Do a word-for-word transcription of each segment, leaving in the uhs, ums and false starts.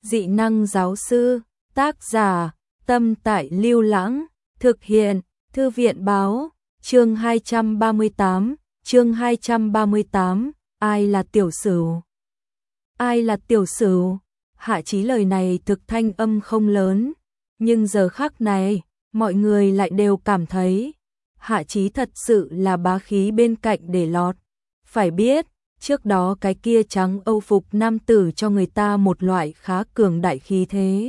Dị năng giáo sư, tác giả, Tâm Tại Lưu Lãng, thực hiện, Thư viện báo, chương hai trăm ba mươi tám, chương hai trăm ba mươi tám, ai là Tiểu Sửu? Ai là Tiểu Sửu? Hạ Chí lời này thực thanh âm không lớn, nhưng giờ khắc này, mọi người lại đều cảm thấy Hạ Chí thật sự là bá khí bên cạnh để lọt. Phải biết, trước đó cái kia trắng Âu phục nam tử cho người ta một loại khá cường đại khí thế,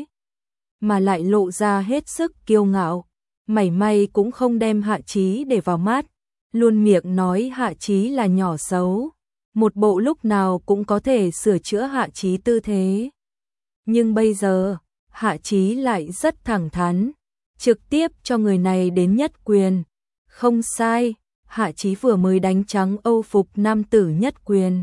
mà lại lộ ra hết sức kiêu ngạo, mảy may cũng không đem Hạ Chí để vào mắt, luôn miệng nói Hạ Chí là nhỏ xấu, một bộ lúc nào cũng có thể sửa chữa Hạ Chí tư thế. Nhưng bây giờ, Hạ Chí lại rất thẳng thắn, trực tiếp cho người này đến nhất quyền. Không sai, Hạ Chí vừa mới đánh trắng Âu phục nam tử nhất quyền,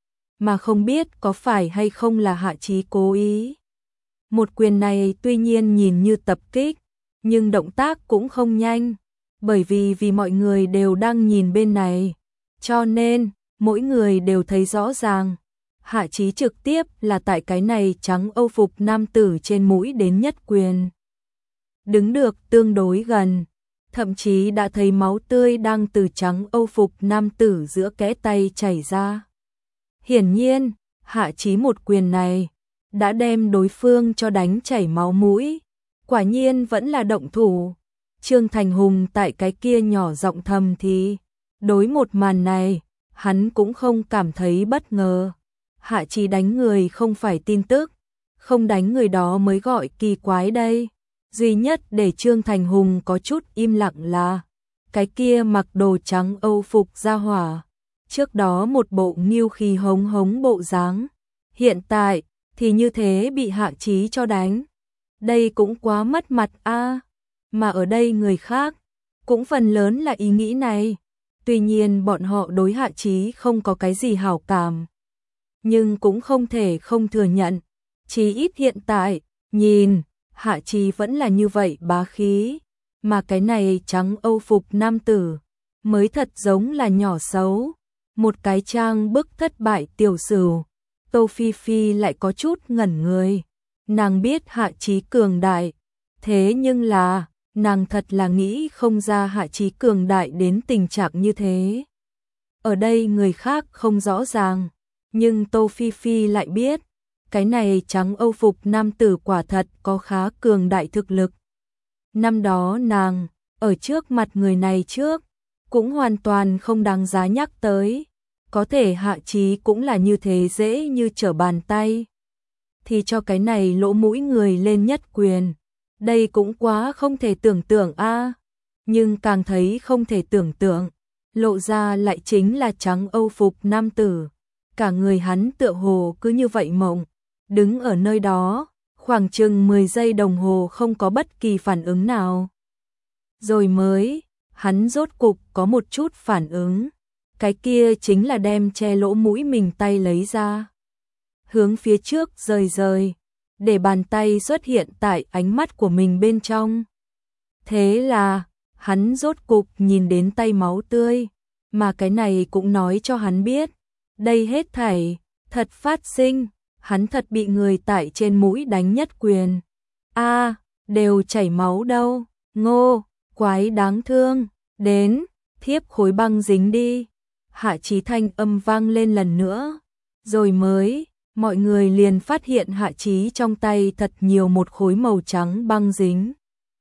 mà không biết có phải hay không là Hạ Chí cố ý. Một quyền này tuy nhiên nhìn như tập kích, nhưng động tác cũng không nhanh, bởi vì vì mọi người đều đang nhìn bên này, cho nên mỗi người đều thấy rõ ràng. Hạ Chí trực tiếp là tại cái này trắng Âu phục nam tử trên mũi đến nhất quyền. Đứng được tương đối gần, thậm chí đã thấy máu tươi đang từ trắng Âu phục nam tử giữa kẽ tay chảy ra. Hiển nhiên, Hạ Chí một quyền này đã đem đối phương cho đánh chảy máu mũi, quả nhiên vẫn là động thủ. Trương Thành Hùng tại cái kia nhỏ giọng thầm thì, đối một màn này, hắn cũng không cảm thấy bất ngờ. Hạ Chí đánh người không phải tin tức, không đánh người đó mới gọi kỳ quái đây. Duy nhất để Trương Thành Hùng có chút im lặng là cái kia mặc đồ trắng Âu phục ra hỏa, trước đó một bộ nghiêu khí hống hống bộ dáng, hiện tại thì như thế bị Hạ Chí cho đánh. Đây cũng quá mất mặt a. Mà ở đây người khác cũng phần lớn là ý nghĩ này. Tuy nhiên bọn họ đối Hạ Chí không có cái gì hảo cảm, nhưng cũng không thể không thừa nhận, chí ít hiện tại, nhìn, Hạ Chí vẫn là như vậy bá khí, mà cái này trắng Âu phục nam tử, mới thật giống là nhỏ xấu, một cái trang bức thất bại tiểu sửu. Tô Phi Phi lại có chút ngẩn người, nàng biết Hạ Chí cường đại, thế nhưng là, nàng thật là nghĩ không ra Hạ Chí cường đại đến tình trạng như thế. Ở đây người khác không rõ ràng, nhưng Tô Phi Phi lại biết, cái này trắng Âu phục nam tử quả thật có khá cường đại thực lực. Năm đó nàng, ở trước mặt người này trước, cũng hoàn toàn không đáng giá nhắc tới, có thể Hạ Chí cũng là như thế dễ như trở bàn tay. Thì cho cái này lỗ mũi người lên nhất quyền, đây cũng quá không thể tưởng tượng a. Nhưng càng thấy không thể tưởng tượng, lộ ra lại chính là trắng Âu phục nam tử. Cả người hắn tựa hồ cứ như vậy mộng, đứng ở nơi đó, khoảng chừng mười giây đồng hồ không có bất kỳ phản ứng nào. Rồi mới, hắn rốt cục có một chút phản ứng, cái kia chính là đem che lỗ mũi mình tay lấy ra, hướng phía trước rời rời, để bàn tay xuất hiện tại ánh mắt của mình bên trong. Thế là, hắn rốt cục nhìn đến tay máu tươi, mà cái này cũng nói cho hắn biết, đây hết thảy, thật phát sinh, hắn thật bị người tại trên mũi đánh nhất quyền. A, đều chảy máu đâu, ngô, quái đáng thương, đến, thiếp khối băng dính đi. Hạ Chí thanh âm vang lên lần nữa, rồi mới, mọi người liền phát hiện Hạ Chí trong tay thật nhiều một khối màu trắng băng dính.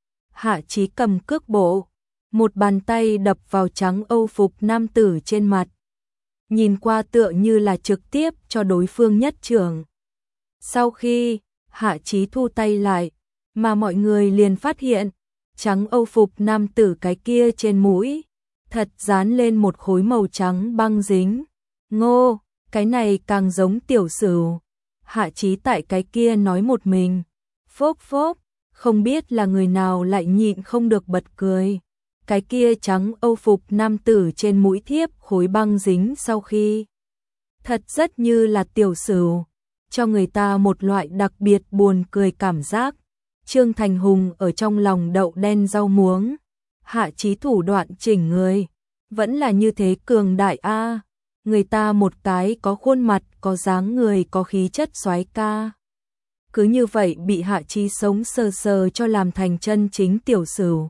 Hạ Chí cầm cước bộ, một bàn tay đập vào trắng Âu phục nam tử trên mặt. Nhìn qua tựa như là trực tiếp cho đối phương nhất chưởng. Sau khi Hạ Chí thu tay lại, mà mọi người liền phát hiện, trắng Âu phục nam tử cái kia trên mũi, thật dán lên một khối màu trắng băng dính. Ngô, cái này càng giống tiểu sửu. Hạ Chí tại cái kia nói một mình. Phốc phốc, không biết là người nào lại nhịn không được bật cười. Cái kia trắng Âu phục nam tử trên mũi thiếp khối băng dính sau khi. Thật rất như là tiểu sửu, cho người ta một loại đặc biệt buồn cười cảm giác. Trương Thành Hùng ở trong lòng đậu đen rau muống. Hạ Chí thủ đoạn chỉnh người, vẫn là như thế cường đại a. Người ta một cái có khuôn mặt, có dáng người, có khí chất soái ca. cứ như vậy bị Hạ Chí sống sờ sờ cho làm thành chân chính tiểu sửu.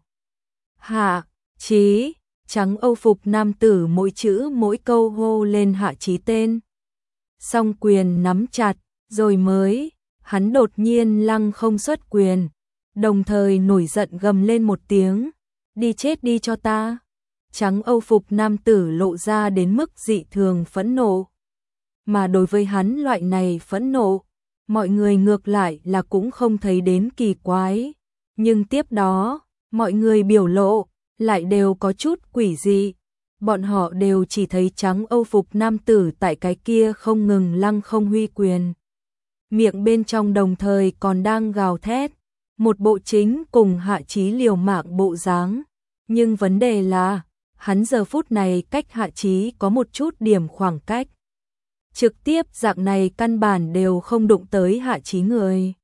Hạ Chí, trắng âu phục nam tử mỗi chữ mỗi câu hô lên Hạ Chí tên. Song quyền nắm chặt, rồi mới, hắn đột nhiên lăng không xuất quyền, đồng thời nổi giận gầm lên một tiếng, đi chết đi cho ta. Trắng âu phục nam tử lộ ra đến mức dị thường phẫn nộ. Mà đối với hắn loại này phẫn nộ, mọi người ngược lại là cũng không thấy đến kỳ quái. Nhưng tiếp đó, mọi người biểu lộ, lại đều có chút quỷ dị. Bọn họ đều chỉ thấy trắng âu phục nam tử tại cái kia không ngừng lăng không huy quyền. Miệng bên trong đồng thời còn đang gào thét, một bộ chính cùng Hạ Chí liều mạng bộ dáng. Nhưng vấn đề là, hắn giờ phút này cách Hạ Chí có một chút điểm khoảng cách. Trực tiếp dạng này căn bản đều không đụng tới Hạ Chí người.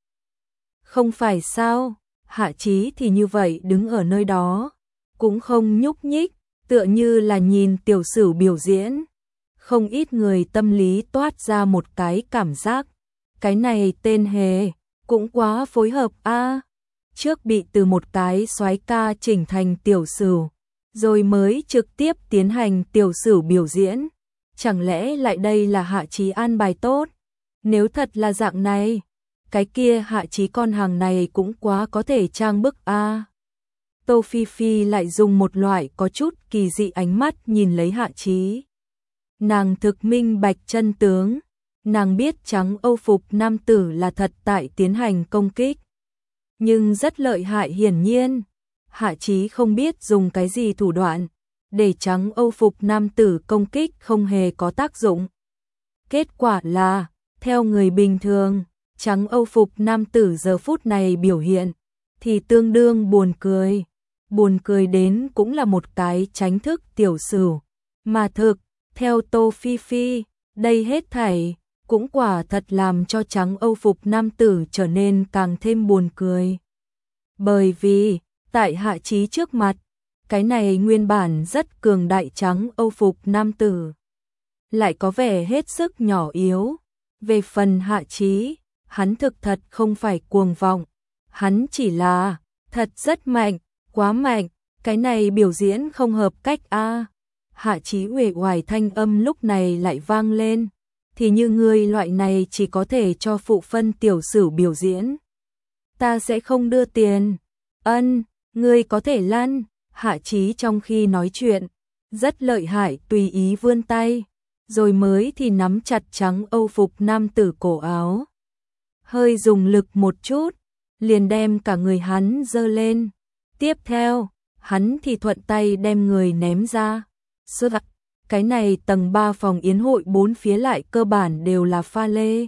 Không phải sao, Hạ Chí thì như vậy đứng ở nơi đó, cũng không nhúc nhích, tựa như là nhìn tiểu sửu biểu diễn. Không ít người tâm lý toát ra một cái cảm giác, cái này tên hề, cũng quá phối hợp a. Trước bị từ một cái soái ca chỉnh thành tiểu sửu, rồi mới trực tiếp tiến hành tiểu sửu biểu diễn. Chẳng lẽ lại đây là Hạ Chí an bài tốt? Nếu thật là dạng này, cái kia Hạ Chí con hàng này cũng quá có thể trang bức a. Tô Phi Phi lại dùng một loại có chút kỳ dị ánh mắt nhìn lấy Hạ Chí. Nàng thực minh bạch chân tướng, nàng biết trắng âu phục nam tử là thật tại tiến hành công kích. Nhưng rất lợi hại hiển nhiên, Hạ Chí không biết dùng cái gì thủ đoạn, để trắng âu phục nam tử công kích không hề có tác dụng. Kết quả là, theo người bình thường, trắng âu phục nam tử giờ phút này biểu hiện, thì tương đương buồn cười. Buồn cười đến cũng là một cái tránh thức tiểu sửu. Mà thực, theo Tô Phi Phi, đây hết thảy, cũng quả thật làm cho trắng âu phục nam tử trở nên càng thêm buồn cười. Bởi vì, tại Hạ Chí trước mặt, cái này nguyên bản rất cường đại trắng âu phục nam tử, lại có vẻ hết sức nhỏ yếu. Về phần Hạ Chí, hắn thực thật không phải cuồng vọng, hắn chỉ là, thật rất mạnh, quá mạnh, cái này biểu diễn không hợp cách a. Hạ Chí uể oải thanh âm lúc này lại vang lên, thì như ngươi loại này chỉ có thể cho phụ phân tiểu sửu biểu diễn. Ta sẽ không đưa tiền. Ân, ngươi có thể lăn. Hạ Chí trong khi nói chuyện, rất lợi hại tùy ý vươn tay, rồi mới thì nắm chặt trắng âu phục nam tử cổ áo. Hơi dùng lực một chút, liền đem cả người hắn giơ lên. Tiếp theo, hắn thì thuận tay đem người ném ra. Sơ đặc, cái này tầng ba phòng yến hội bốn phía lại cơ bản đều là pha lê.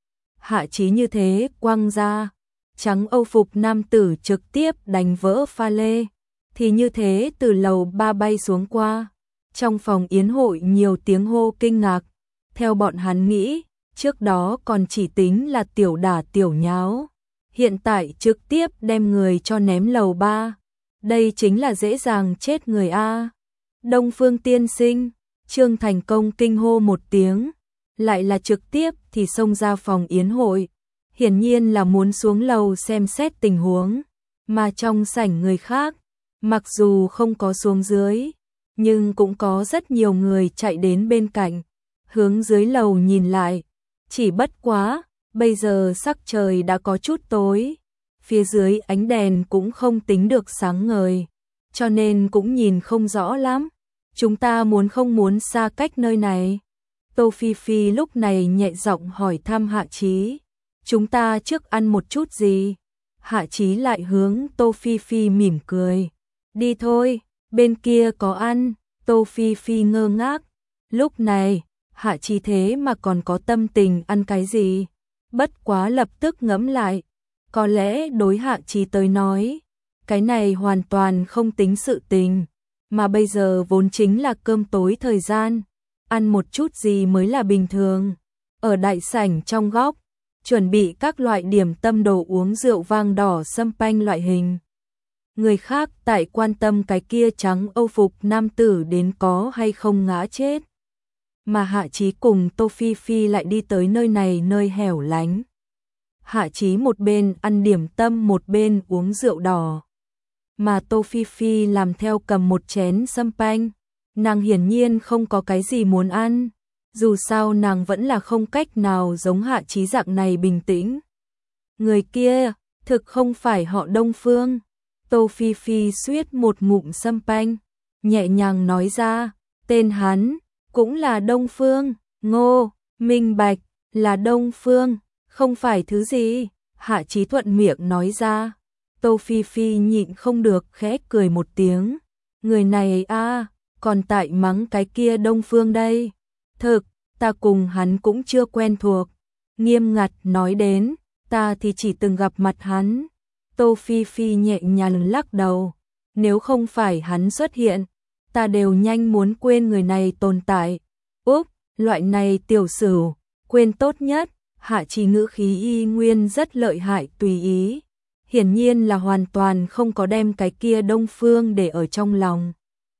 Hạ Chí như thế quăng ra, trắng âu phục nam tử trực tiếp đánh vỡ pha lê, thì như thế từ lầu ba bay xuống qua. Trong phòng yến hội nhiều tiếng hô kinh ngạc, theo bọn hắn nghĩ, trước đó còn chỉ tính là tiểu đả tiểu nháo, hiện tại trực tiếp đem người cho ném lầu ba. Đây chính là dễ dàng chết người a. Đông Phương tiên sinh, Trương Thành Công kinh hô một tiếng, lại là trực tiếp thì xông ra phòng yến hội, hiển nhiên là muốn xuống lầu xem xét tình huống. Mà trong sảnh người khác, mặc dù không có xuống dưới, nhưng cũng có rất nhiều người chạy đến bên cạnh, hướng dưới lầu nhìn lại. Chỉ bất quá, bây giờ sắc trời đã có chút tối, phía dưới ánh đèn cũng không tính được sáng ngời, cho nên cũng nhìn không rõ lắm. Chúng ta muốn không muốn xa cách nơi này? Tô Phi Phi lúc này nhẹ giọng hỏi thăm Hạ Chí. Chúng ta trước ăn một chút gì? Hạ Chí lại hướng Tô Phi Phi mỉm cười. Đi thôi, bên kia có ăn. Tô Phi Phi ngơ ngác. Lúc này, Hạ Chí thế mà còn có tâm tình ăn cái gì? Bất quá lập tức ngẫm lại. Có lẽ đối Hạ Chí tới nói, cái này hoàn toàn không tính sự tình. Mà bây giờ vốn chính là cơm tối thời gian, ăn một chút gì mới là bình thường. Ở đại sảnh trong góc, chuẩn bị các loại điểm tâm đồ uống rượu vang đỏ sâm panh loại hình. Người khác tại quan tâm cái kia trắng âu phục nam tử đến có hay không ngã chết. Mà Hạ Chí cùng Tô Phi Phi lại đi tới nơi này nơi hẻo lánh. Hạ Chí một bên ăn điểm tâm một bên uống rượu đỏ. Mà Tô Phi Phi làm theo cầm một chén sâm panh. Nàng hiển nhiên không có cái gì muốn ăn. Dù sao nàng vẫn là không cách nào giống Hạ Chí dạng này bình tĩnh. Người kia, thực không phải họ Đông Phương. Tô Phi Phi suýt một ngụm sâm panh, nhẹ nhàng nói ra, tên hắn, cũng là Đông Phương, Ngô, minh bạch, là Đông Phương, không phải thứ gì, Hạ Chí thuận miệng nói ra. Tô Phi Phi nhịn không được khẽ cười một tiếng, người này a còn tại mắng cái kia Đông Phương đây. Thực, ta cùng hắn cũng chưa quen thuộc, nghiêm ngặt nói đến, ta thì chỉ từng gặp mặt hắn. Tô Phi Phi nhẹ nhàng lắc đầu, nếu không phải hắn xuất hiện, ta đều nhanh muốn quên người này tồn tại. Úp, loại này tiểu sửu, quên tốt nhất. Hạ Chí ngữ khí y nguyên rất lợi hại tùy ý, hiển nhiên là hoàn toàn không có đem cái kia Đông Phương để ở trong lòng.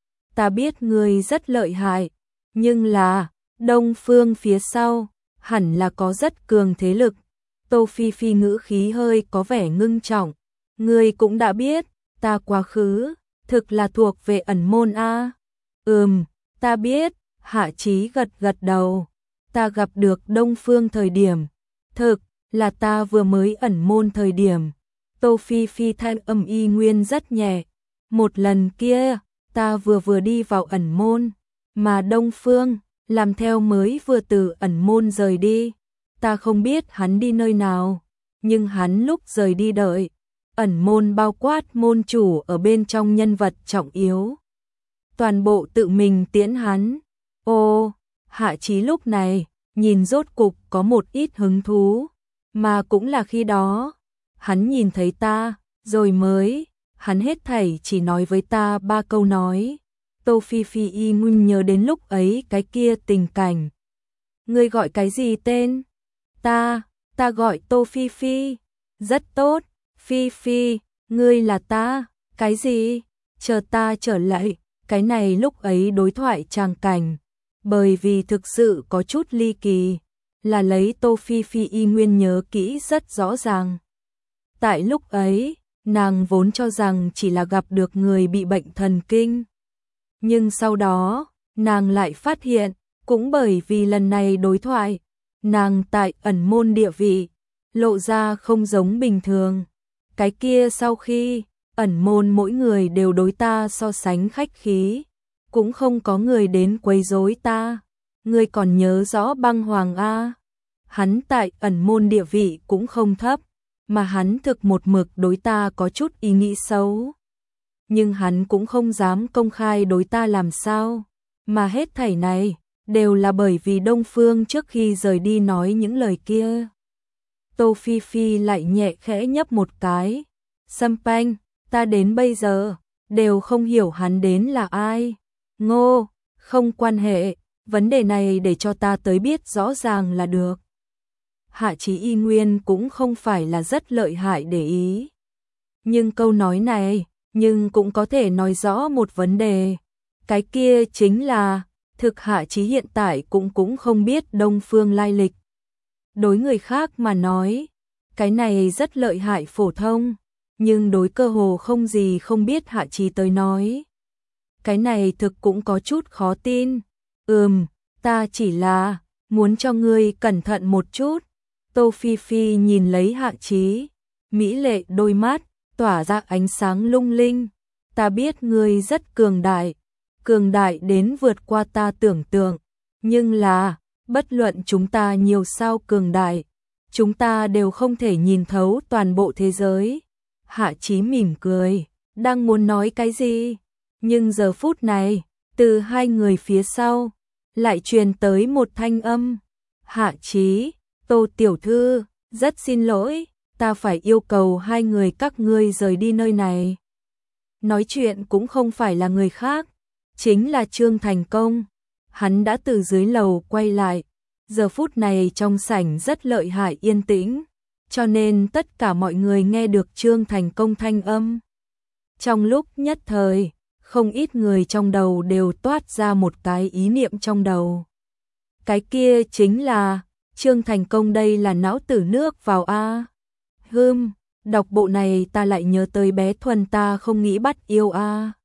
Ta biết người rất lợi hại, nhưng là, Đông Phương phía sau, hẳn là có rất cường thế lực. Tô Phi Phi ngữ khí hơi có vẻ ngưng trọng, ngươi cũng đã biết, ta quá khứ, thực là thuộc về ẩn môn a. Ừm, ta biết, Hạ Chí gật gật đầu. Ta gặp được Đông Phương thời điểm, thực là ta vừa mới ẩn môn thời điểm. Tô Phi Phi thanh âm y nguyên rất nhẹ. Một lần kia, ta vừa vừa đi vào ẩn môn, mà Đông Phương làm theo mới vừa từ ẩn môn rời đi. Ta không biết hắn đi nơi nào, nhưng hắn lúc rời đi đợi. Ẩn môn bao quát môn chủ ở bên trong nhân vật trọng yếu. Toàn bộ tự mình tiễn hắn. Ô, Hạ Chí lúc này, nhìn rốt cục có một ít hứng thú. Mà cũng là khi đó, hắn nhìn thấy ta, rồi mới, hắn hết thảy chỉ nói với ta ba câu nói. Tô Phi Phi y nguyên nhớ đến lúc ấy cái kia tình cảnh. Ngươi gọi cái gì tên? Ta, ta gọi Tô Phi Phi. Rất tốt, Phi Phi, ngươi là ta, cái gì? Chờ ta trở lại, cái này lúc ấy đối thoại tràng cảnh. Bởi vì thực sự có chút ly kỳ, là lấy Tô Phi Phi y nguyên nhớ kỹ rất rõ ràng. Tại lúc ấy, nàng vốn cho rằng chỉ là gặp được người bị bệnh thần kinh. Nhưng sau đó, nàng lại phát hiện, cũng bởi vì lần này đối thoại, nàng tại ẩn môn địa vị, lộ ra không giống bình thường. Cái kia sau khi, ẩn môn mỗi người đều đối ta so sánh khách khí, cũng không có người đến quấy rối ta. Ngươi còn nhớ rõ Băng Hoàng a? Hắn tại ẩn môn địa vị cũng không thấp, mà hắn thực một mực đối ta có chút ý nghĩ xấu. Nhưng hắn cũng không dám công khai đối ta làm sao, mà hết thảy này đều là bởi vì Đông Phương trước khi rời đi nói những lời kia. Tô Phi Phi lại nhẹ khẽ nhấp một cái. Sâm panh, ta đến bây giờ đều không hiểu hắn đến là ai. Ngô, không quan hệ, vấn đề này để cho ta tới biết rõ ràng là được. Hạ Chí y nguyên cũng không phải là rất lợi hại để ý. Nhưng câu nói này, nhưng cũng có thể nói rõ một vấn đề. Cái kia chính là, thực Hạ Chí hiện tại cũng cũng không biết Đông Phương lai lịch. Đối người khác mà nói, cái này rất lợi hại phổ thông, nhưng đối cơ hồ không gì không biết Hạ Chí tới nói. Cái này thực cũng có chút khó tin. Ừm, ta chỉ là muốn cho ngươi cẩn thận một chút. Tô Phi Phi nhìn lấy Hạ Chí, mỹ lệ đôi mắt, tỏa ra ánh sáng lung linh. Ta biết ngươi rất cường đại, cường đại đến vượt qua ta tưởng tượng. Nhưng là, bất luận chúng ta nhiều sao cường đại, chúng ta đều không thể nhìn thấu toàn bộ thế giới. Hạ Chí mỉm cười, đang muốn nói cái gì? Nhưng giờ phút này, từ hai người phía sau, lại truyền tới một thanh âm. Hạ Chí, Tô tiểu thư, rất xin lỗi, ta phải yêu cầu hai người các ngươi rời đi nơi này. Nói chuyện cũng không phải là người khác, chính là Trương Thành Công. Hắn đã từ dưới lầu quay lại, giờ phút này trong sảnh rất lợi hại yên tĩnh, cho nên tất cả mọi người nghe được Trương Thành Công thanh âm. Trong lúc nhất thời, không ít người trong đầu đều toát ra một cái ý niệm trong đầu. Cái kia chính là, Trương Thành Công đây là não tử nước vào a. Hưm, đọc bộ này ta lại nhớ tới bé Thuần ta không nghĩ bắt yêu a.